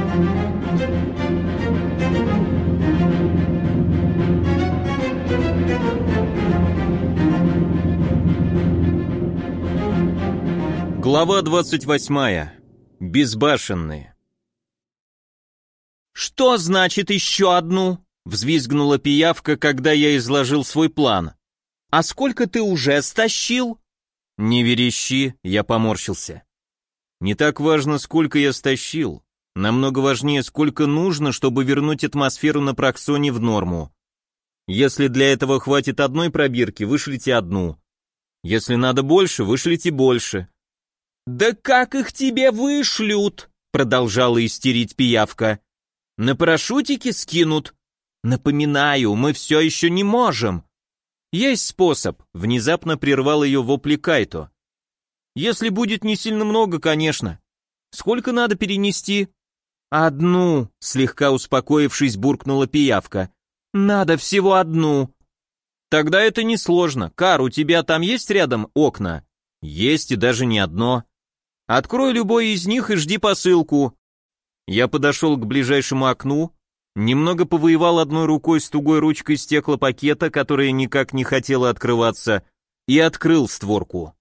Глава 28. Безбашенные. «Что значит еще одну?» — взвизгнула пиявка, когда я изложил свой план. «А сколько ты уже стащил?» «Не верещи», — я поморщился. «Не так важно, сколько я стащил. Намного важнее, сколько нужно, чтобы вернуть атмосферу на Проксоне в норму. Если для этого хватит одной пробирки, вышлите одну. Если надо больше, вышлите больше». «Да как их тебе вышлют?» — продолжала истерить пиявка. «На парашютике скинут? Напоминаю, мы все еще не можем». «Есть способ», — внезапно прервал ее вопли Кайто. «Если будет не сильно много, конечно. Сколько надо перенести?» «Одну», — слегка успокоившись, буркнула пиявка. «Надо всего одну». «Тогда это несложно. Кар, у тебя там есть рядом окна?» «Есть, и даже не одно. Открой любой из них и жди посылку». Я подошел к ближайшему окну, немного повоевал одной рукой с тугой ручкой стеклопакета, которая никак не хотела открываться, и открыл створку.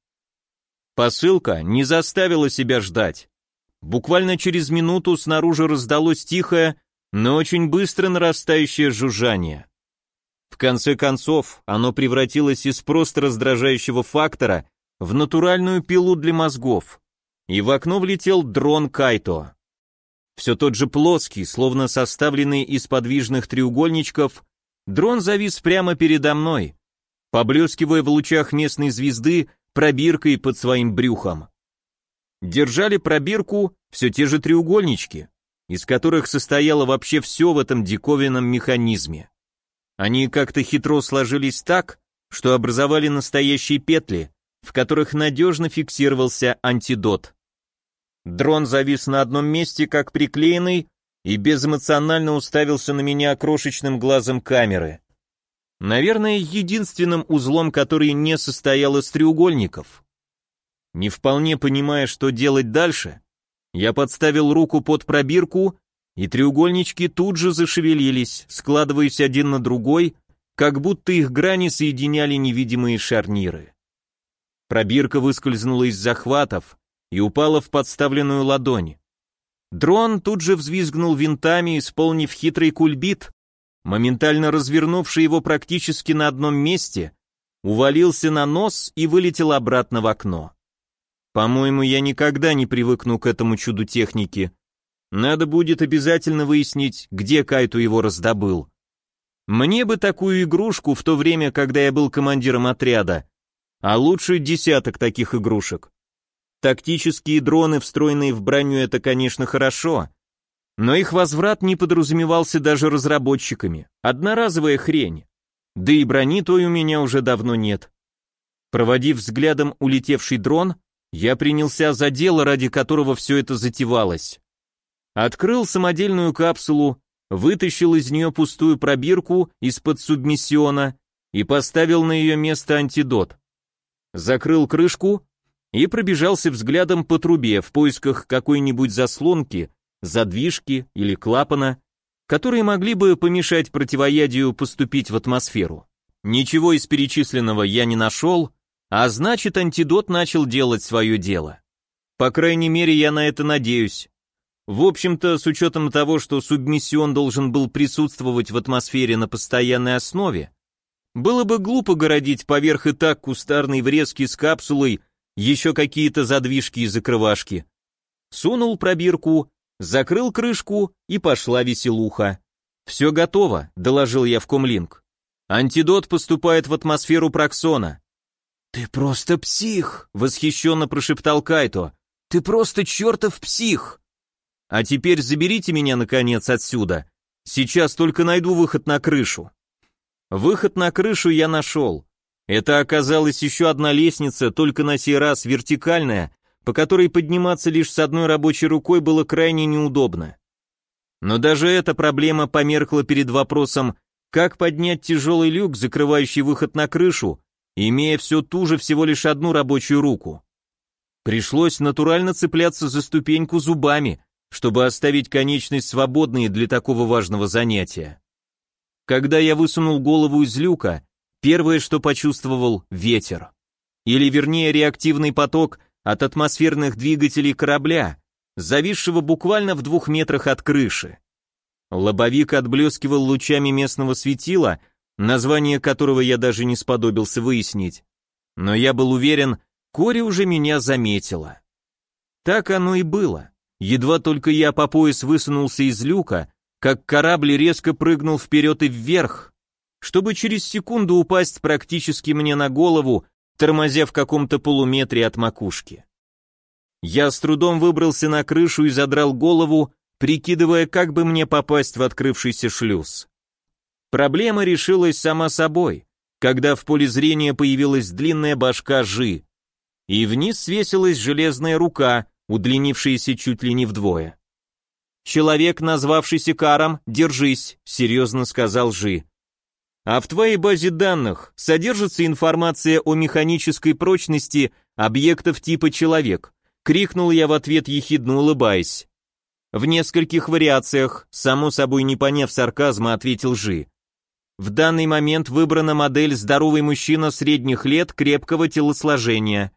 Посылка не заставила себя ждать. Буквально через минуту снаружи раздалось тихое, но очень быстро нарастающее жужжание. В конце концов, оно превратилось из просто раздражающего фактора в натуральную пилу для мозгов, и в окно влетел дрон Кайто. Все тот же плоский, словно составленный из подвижных треугольничков, дрон завис прямо передо мной, поблескивая в лучах местной звезды пробиркой под своим брюхом. Держали пробирку все те же треугольнички, из которых состояло вообще все в этом диковинном механизме. Они как-то хитро сложились так, что образовали настоящие петли, в которых надежно фиксировался антидот. Дрон завис на одном месте, как приклеенный, и безэмоционально уставился на меня крошечным глазом камеры. Наверное, единственным узлом, который не состоял из треугольников. Не вполне понимая, что делать дальше, я подставил руку под пробирку, и треугольнички тут же зашевелились, складываясь один на другой, как будто их грани соединяли невидимые шарниры. Пробирка выскользнула из захватов и упала в подставленную ладонь. Дрон тут же взвизгнул винтами, исполнив хитрый кульбит, моментально развернувший его практически на одном месте, увалился на нос и вылетел обратно в окно. По-моему, я никогда не привыкну к этому чуду техники. Надо будет обязательно выяснить, где Кайто его раздобыл. Мне бы такую игрушку в то время, когда я был командиром отряда, а лучше десяток таких игрушек. Тактические дроны, встроенные в броню, это, конечно, хорошо, но их возврат не подразумевался даже разработчиками. Одноразовая хрень. Да и брони той у меня уже давно нет. Проводив взглядом улетевший дрон, я принялся за дело, ради которого все это затевалось. Открыл самодельную капсулу, вытащил из нее пустую пробирку из-под субмиссиона и поставил на ее место антидот. Закрыл крышку и пробежался взглядом по трубе в поисках какой-нибудь заслонки, задвижки или клапана, которые могли бы помешать противоядию поступить в атмосферу. Ничего из перечисленного я не нашел, а значит, антидот начал делать свое дело. По крайней мере, я на это надеюсь. В общем-то, с учетом того, что субмиссион должен был присутствовать в атмосфере на постоянной основе, было бы глупо городить поверх и так кустарной врезки с капсулой еще какие-то задвижки и закрывашки. Сунул пробирку, закрыл крышку, и пошла веселуха. «Все готово», — доложил я в комлинк. «Антидот поступает в атмосферу Проксона». «Ты просто псих!» — восхищенно прошептал Кайто. «Ты просто чертов псих!» «А теперь заберите меня, наконец, отсюда. Сейчас только найду выход на крышу». Выход на крышу я нашел. Это оказалась еще одна лестница, только на сей раз вертикальная, по которой подниматься лишь с одной рабочей рукой было крайне неудобно. Но даже эта проблема померкла перед вопросом, как поднять тяжелый люк, закрывающий выход на крышу, имея все ту же всего лишь одну рабочую руку. Пришлось натурально цепляться за ступеньку зубами, чтобы оставить конечность свободной для такого важного занятия. Когда я высунул голову из люка, первое, что почувствовал — ветер. Или вернее реактивный поток от атмосферных двигателей корабля, зависшего буквально в 2 метрах от крыши. Лобовик отблескивал лучами местного светила, название которого я даже не сподобился выяснить. Но я был уверен, Кори уже меня заметила. Так оно и было. Едва только я по пояс высунулся из люка, как корабль резко прыгнул вперед и вверх, чтобы через секунду упасть практически мне на голову, тормозя в каком-то полуметре от макушки. Я с трудом выбрался на крышу и задрал голову, прикидывая, как бы мне попасть в открывшийся шлюз. Проблема решилась сама собой, когда в поле зрения появилась длинная башка Жи, и вниз свесилась железная рука, удлинившаяся чуть ли не вдвое. «Человек, назвавшийся Каром, держись», — серьезно сказал Жи. «А в твоей базе данных содержится информация о механической прочности объектов типа «человек», — крикнул я в ответ, ехидно улыбаясь. «В нескольких вариациях», само собой не поняв сарказма, ответил Жи. «В данный момент выбрана модель «Здоровый мужчина средних лет крепкого телосложения».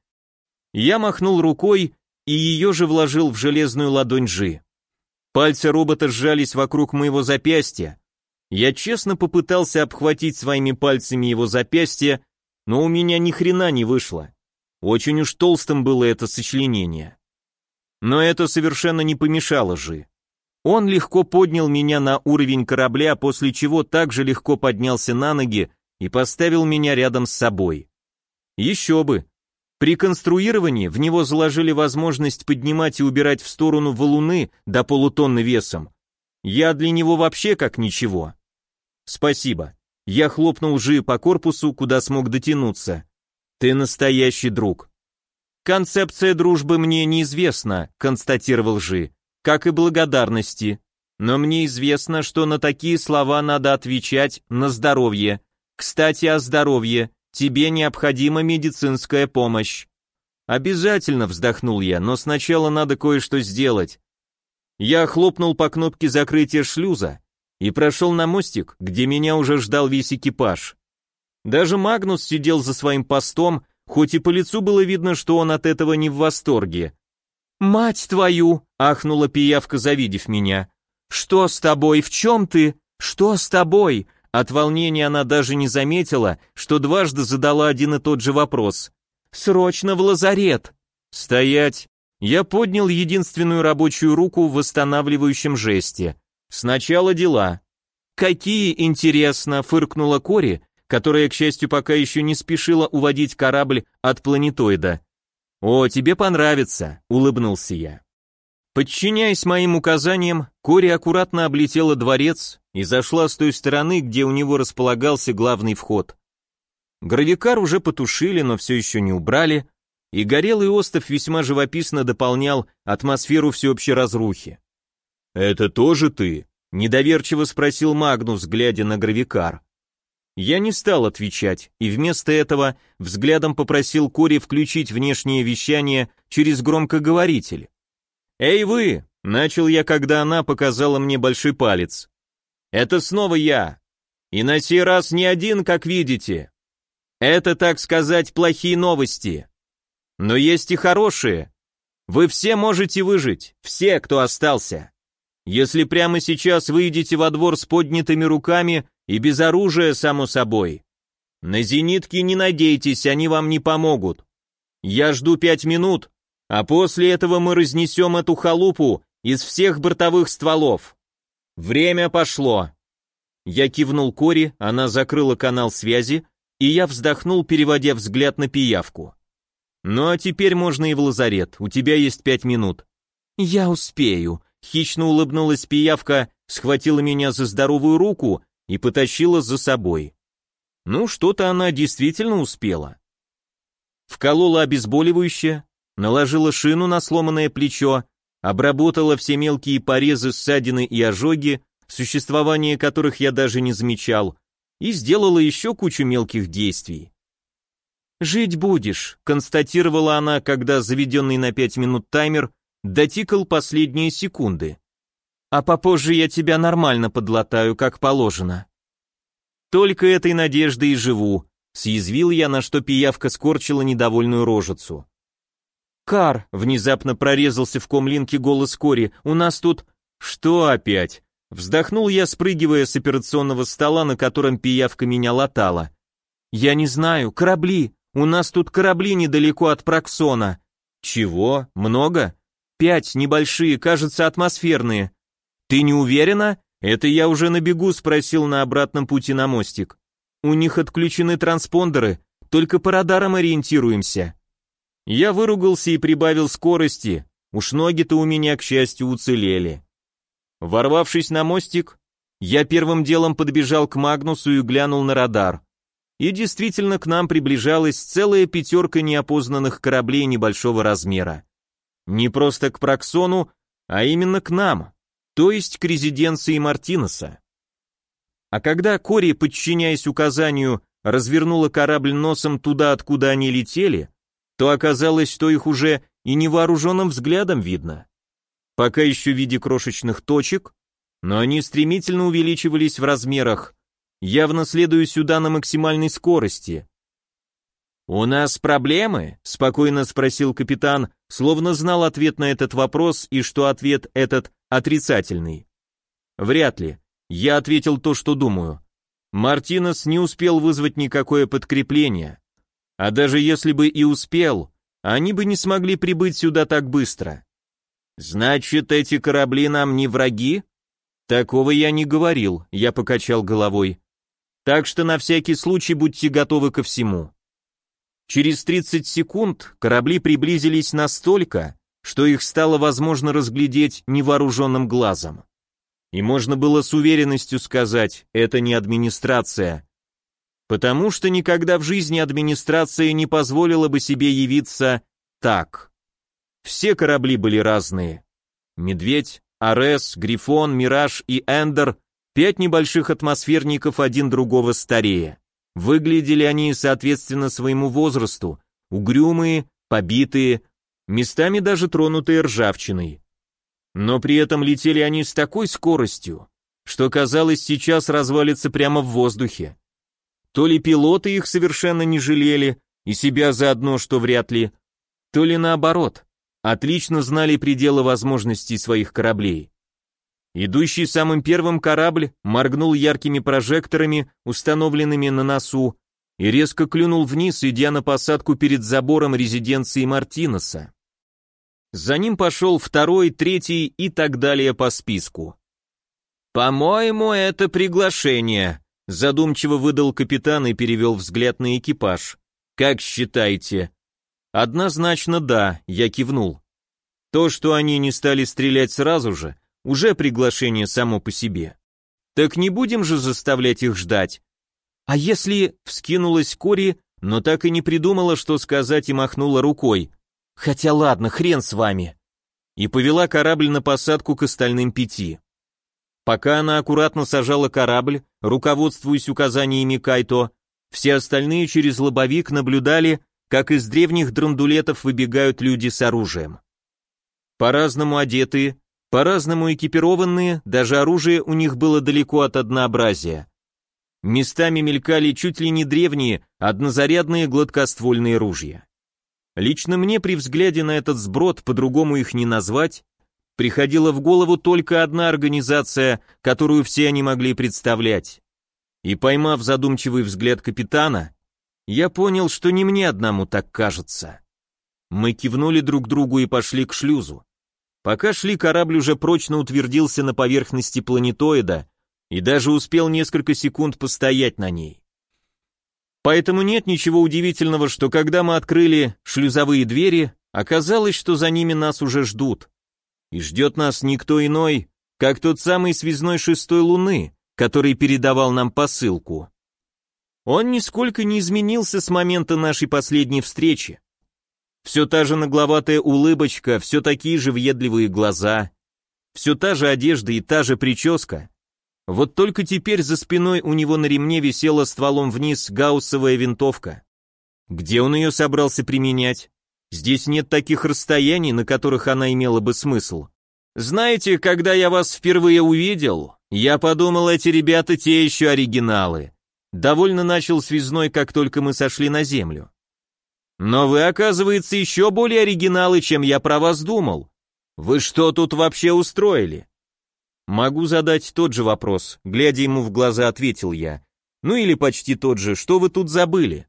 Я махнул рукой и ее же вложил в железную ладонь Жи. Пальцы робота сжались вокруг моего запястья. Я честно попытался обхватить своими пальцами его запястье, но у меня ни хрена не вышло. Очень уж толстым было это сочленение. Но это совершенно не помешало Жи. Он легко поднял меня на уровень корабля, после чего также легко поднялся на ноги и поставил меня рядом с собой. Еще бы. При конструировании в него заложили возможность поднимать и убирать в сторону валуны до полутонны весом. Я для него вообще как ничего. Спасибо. Я хлопнул Жи по корпусу, куда смог дотянуться. Ты настоящий друг. Концепция дружбы мне неизвестна, констатировал Жи, как и благодарности. Но мне известно, что на такие слова надо отвечать на здоровье. Кстати, о здоровье. Тебе необходима медицинская помощь. Обязательно, вздохнул я, но сначала надо кое-что сделать. Я хлопнул по кнопке закрытия шлюза и прошел на мостик, где меня уже ждал весь экипаж. Даже Магнус сидел за своим постом, хоть и по лицу было видно, что он от этого не в восторге. «Мать твою!» — ахнула пиявка, завидев меня. «Что с тобой? В чем ты? Что с тобой?» От волнения она даже не заметила, что дважды задала один и тот же вопрос. «Срочно в лазарет!» «Стоять!» Я поднял единственную рабочую руку в восстанавливающем жесте. «Сначала дела». «Какие, интересно!» — фыркнула Кори, которая, к счастью, пока еще не спешила уводить корабль от планетоида. «О, тебе понравится!» — улыбнулся я. Подчиняясь моим указаниям, Кори аккуратно облетела дворец и зашла с той стороны, где у него располагался главный вход. Гравикар уже потушили, но все еще не убрали, и горелый остов весьма живописно дополнял атмосферу всеобщей разрухи. «Это тоже ты?» — недоверчиво спросил Магнус, глядя на гравикар. Я не стал отвечать, и вместо этого взглядом попросил Кори включить внешнее вещание через громкоговоритель. «Эй вы!» — начал я, когда она показала мне большой палец. «Это снова я. И на сей раз не один, как видите. Это, так сказать, плохие новости. Но есть и хорошие. Вы все можете выжить, все, кто остался. Если прямо сейчас выйдете во двор с поднятыми руками и без оружия, само собой. На зенитки не надейтесь, они вам не помогут. Я жду 5 минут, а после этого мы разнесем эту халупу из всех бортовых стволов. Время пошло». Я кивнул Кори, она закрыла канал связи, и я вздохнул, переводя взгляд на пиявку. «Ну а теперь можно и в лазарет, у тебя есть 5 минут». «Я успею», — хищно улыбнулась пиявка, схватила меня за здоровую руку и потащила за собой. Ну, что-то она действительно успела. Вколола обезболивающее, наложила шину на сломанное плечо, обработала все мелкие порезы, ссадины и ожоги, существование которых я даже не замечал, и сделала еще кучу мелких действий. «Жить будешь», — констатировала она, когда заведенный на 5 минут таймер дотикал последние секунды. А попозже я тебя нормально подлатаю, как положено. Только этой надеждой и живу, съязвил я, на что пиявка скорчила недовольную рожицу. Кар, внезапно прорезался в комлинке голос Кори, у нас тут... Что опять? Вздохнул я, спрыгивая с операционного стола, на котором пиявка меня латала. Я не знаю, корабли. У нас тут корабли недалеко от Проксона. Чего? Много? 5 небольшие, кажется, атмосферные. Ты не уверена? Это я уже на бегу спросил на обратном пути на мостик. У них отключены транспондеры, только по радарам ориентируемся. Я выругался и прибавил скорости, уж ноги-то у меня, к счастью, уцелели. Ворвавшись на мостик, я первым делом подбежал к Магнусу и глянул на радар. И действительно к нам приближалась целая 5 неопознанных кораблей небольшого размера. Не просто к Проксону, а именно к нам, то есть к резиденции Мартинеса. А когда Кори, подчиняясь указанию, развернула корабль носом туда, откуда они летели, то оказалось, что их уже и невооруженным взглядом видно. Пока еще в виде крошечных точек, но они стремительно увеличивались в размерах, явно следуя сюда на максимальной скорости. «У нас проблемы?» — спокойно спросил капитан, словно знал ответ на этот вопрос и что ответ этот отрицательный. «Вряд ли. Я ответил то, что думаю. Мартинес не успел вызвать никакое подкрепление. А даже если бы и успел, они бы не смогли прибыть сюда так быстро. Значит, эти корабли нам не враги? Такого я не говорил, я покачал головой. Так что на всякий случай будьте готовы ко всему. Через 30 секунд корабли приблизились настолько, что их стало возможно разглядеть невооруженным глазом. И можно было с уверенностью сказать, это не администрация. Потому что никогда в жизни администрация не позволила бы себе явиться так. Все корабли были разные. Медведь, Арес, Грифон, Мираж и Эндер, 5 небольших атмосферников один другого старее. Выглядели они соответственно своему возрасту, угрюмые, побитые, местами даже тронутые ржавчиной. Но при этом летели они с такой скоростью, что казалось, сейчас развалится прямо в воздухе. То ли пилоты их совершенно не жалели, и себя заодно, что вряд ли, то ли наоборот, отлично знали пределы возможностей своих кораблей. Идущий самым первым корабль моргнул яркими прожекторами, установленными на носу, и резко клюнул вниз, идя на посадку перед забором резиденции Мартинеса. За ним пошел второй, третий и так далее по списку. «По-моему, это приглашение», — задумчиво выдал капитан и перевел взгляд на экипаж. «Как считаете?» «Однозначно да», — я кивнул. То, что они не стали стрелять сразу же, уже приглашение само по себе. Так не будем же заставлять их ждать. А если... Вскинулась Кори, но так и не придумала, что сказать, и махнула рукой. Хотя ладно, хрен с вами. И повела корабль на посадку к остальным 5. Пока она аккуратно сажала корабль, руководствуясь указаниями Кайто, все остальные через лобовик наблюдали, как из древних драндулетов выбегают люди с оружием. По-разному одетые, по-разному экипированные, даже оружие у них было далеко от однообразия. Местами мелькали чуть ли не древние, однозарядные гладкоствольные ружья. Лично мне при взгляде на этот сброд, по-другому их не назвать, приходила в голову только одна организация, которую все они могли представлять. И поймав задумчивый взгляд капитана, я понял, что не мне одному так кажется. Мы кивнули друг другу и пошли к шлюзу. Пока шли, корабль уже прочно утвердился на поверхности планетоида и даже успел несколько секунд постоять на ней. Поэтому нет ничего удивительного, что когда мы открыли шлюзовые двери, оказалось, что за ними нас уже ждут. И ждет нас никто иной, как тот самый связной 6-й Луны, который передавал нам посылку. Он нисколько не изменился с момента нашей последней встречи. Все та же нагловатая улыбочка, все такие же въедливые глаза, все та же одежда и та же прическа. Вот только теперь за спиной у него на ремне висела стволом вниз гауссовая винтовка. Где он ее собрался применять? Здесь нет таких расстояний, на которых она имела бы смысл. Знаете, когда я вас впервые увидел, я подумал, эти ребята те еще оригиналы. Довольно начал связной, как только мы сошли на землю. Но вы, оказывается, еще более оригиналы, чем я про вас думал. Вы что тут вообще устроили? Могу задать тот же вопрос, глядя ему в глаза, ответил я. Ну или почти тот же, что вы тут забыли?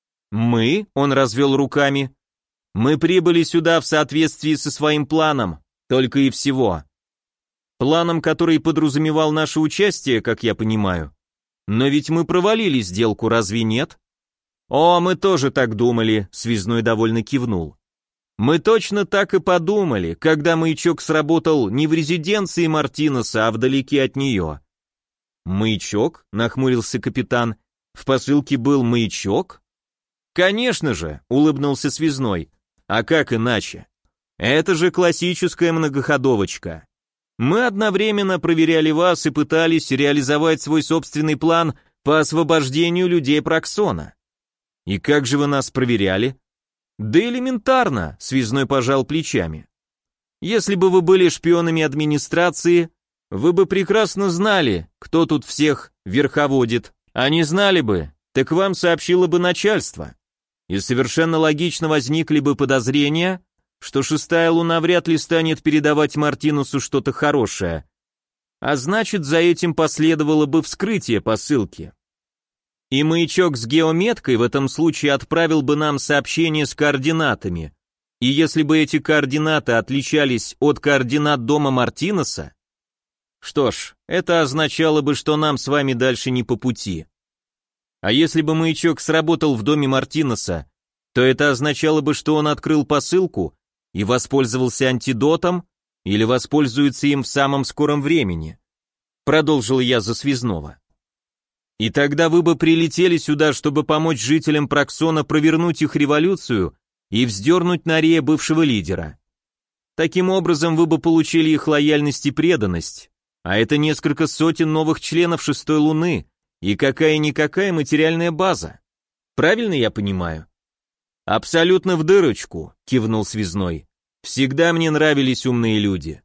Мы, он развел руками, мы прибыли сюда в соответствии со своим планом, только и всего. Планом, который подразумевал наше участие, как я понимаю. Но ведь мы провалили сделку, разве нет? О, мы тоже так думали, связной довольно кивнул. Мы точно так и подумали, когда маячок сработал не в резиденции Мартинеса, а вдалеке от нее. Маячок? Нахмурился капитан. В посылке был маячок? Конечно же, улыбнулся связной. А как иначе? Это же классическая многоходовочка. Мы одновременно проверяли вас и пытались реализовать свой собственный план по освобождению людей Проксона. И как же вы нас проверяли? Да элементарно, связной пожал плечами. Если бы вы были шпионами администрации, вы бы прекрасно знали, кто тут всех верховодит. А не знали бы, так вам сообщило бы начальство. И совершенно логично возникли бы подозрения, что шестая луна вряд ли станет передавать Мартинусу что-то хорошее. А значит, за этим последовало бы вскрытие посылки. И маячок с геометкой в этом случае отправил бы нам сообщение с координатами. И если бы эти координаты отличались от координат дома Мартинеса, что ж, это означало бы, что нам с вами дальше не по пути. А если бы маячок сработал в доме Мартинеса, то это означало бы, что он открыл посылку и воспользовался антидотом или воспользуется им в самом скором времени. Продолжил я за связного. И тогда вы бы прилетели сюда, чтобы помочь жителям Проксона провернуть их революцию и вздернуть на Рея бывшего лидера. Таким образом, вы бы получили их лояльность и преданность, а это несколько сотен новых членов шестой луны и какая-никакая материальная база. Правильно я понимаю? Абсолютно в дырочку, кивнул связной. Всегда мне нравились умные люди.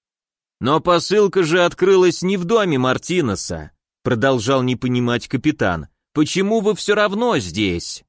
Но посылка же открылась не в доме Мартинеса, продолжал не понимать капитан. Почему вы все равно здесь?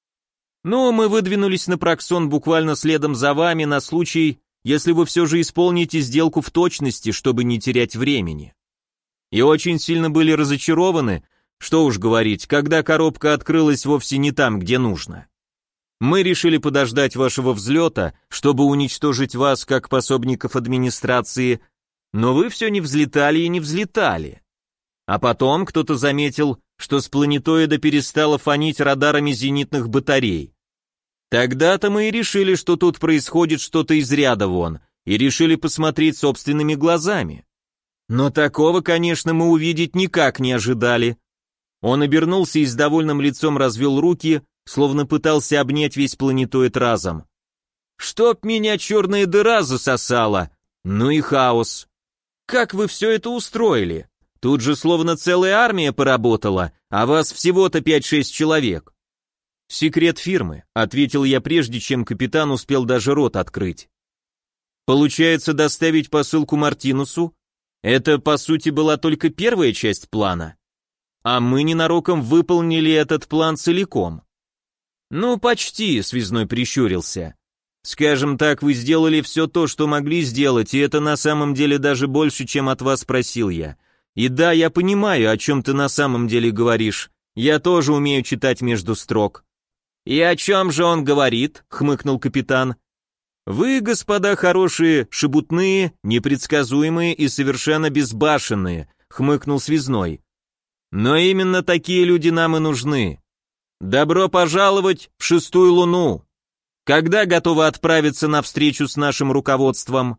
Ну, мы выдвинулись на Проксон буквально следом за вами на случай, если вы все же исполните сделку в точности, чтобы не терять времени. И очень сильно были разочарованы, что уж говорить, когда коробка открылась вовсе не там, где нужно. Мы решили подождать вашего взлета, чтобы уничтожить вас как пособников администрации, но вы все не взлетали и не взлетали. А потом кто-то заметил, что с планетоида перестало фонить радарами зенитных батарей. Тогда-то мы и решили, что тут происходит что-то из ряда вон, и решили посмотреть собственными глазами. Но такого, конечно, мы увидеть никак не ожидали. Он обернулся и с довольным лицом развел руки, словно пытался обнять весь планетоид разом. «Чтоб меня черная дыра засосала! Ну и хаос! Как вы все это устроили? Тут же словно целая армия поработала, а вас всего-то 5-6 человек». «Секрет фирмы», — ответил я прежде, чем капитан успел даже рот открыть. «Получается, доставить посылку Мартинусу? Это, по сути, была только первая часть плана. А мы ненароком выполнили этот план целиком». «Ну, почти», — связной прищурился. «Скажем так, вы сделали все то, что могли сделать, и это на самом деле даже больше, чем от вас просил я. И да, я понимаю, о чем ты на самом деле говоришь. Я тоже умею читать между строк». «И о чем же он говорит?» — хмыкнул капитан. «Вы, господа хорошие, шебутные, непредсказуемые и совершенно безбашенные», — хмыкнул связной. «Но именно такие люди нам и нужны. Добро пожаловать в шестую луну. Когда готовы отправиться на встречу с нашим руководством?»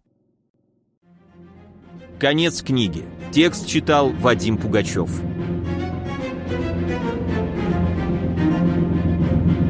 Конец книги. Текст читал Вадим Пугачев.